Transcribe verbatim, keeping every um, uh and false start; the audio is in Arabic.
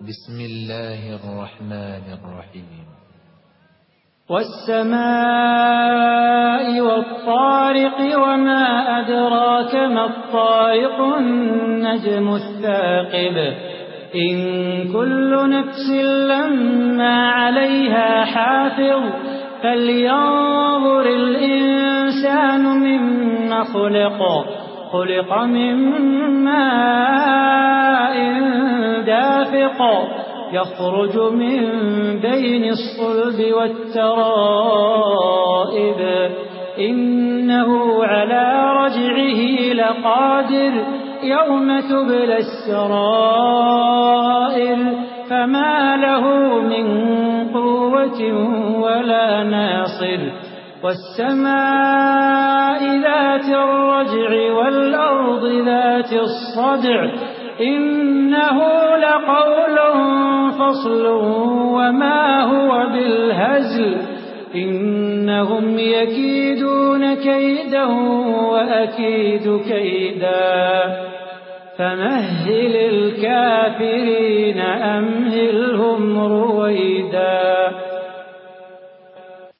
بسم الله الرحمن الرحيم. والسماء والطارق وما أدراك ما الطارق النجم الثاقب إن كل نفس لما عليها حافظ فلينظر الإنسان مما خلق خلق من ماء دافق يخرج من بين الصلب والترائب إنه على رجعه لقادر يوم تبلى السرائر فما له من قوة ولا ناصر والسماء ذات الرجع والأرض ذات الصدع إنه لقول فصل وما هو بالهزل إنهم يكيدون كيدا وأكيد كيدا فمهل الكافرين أمهلهم رويدا.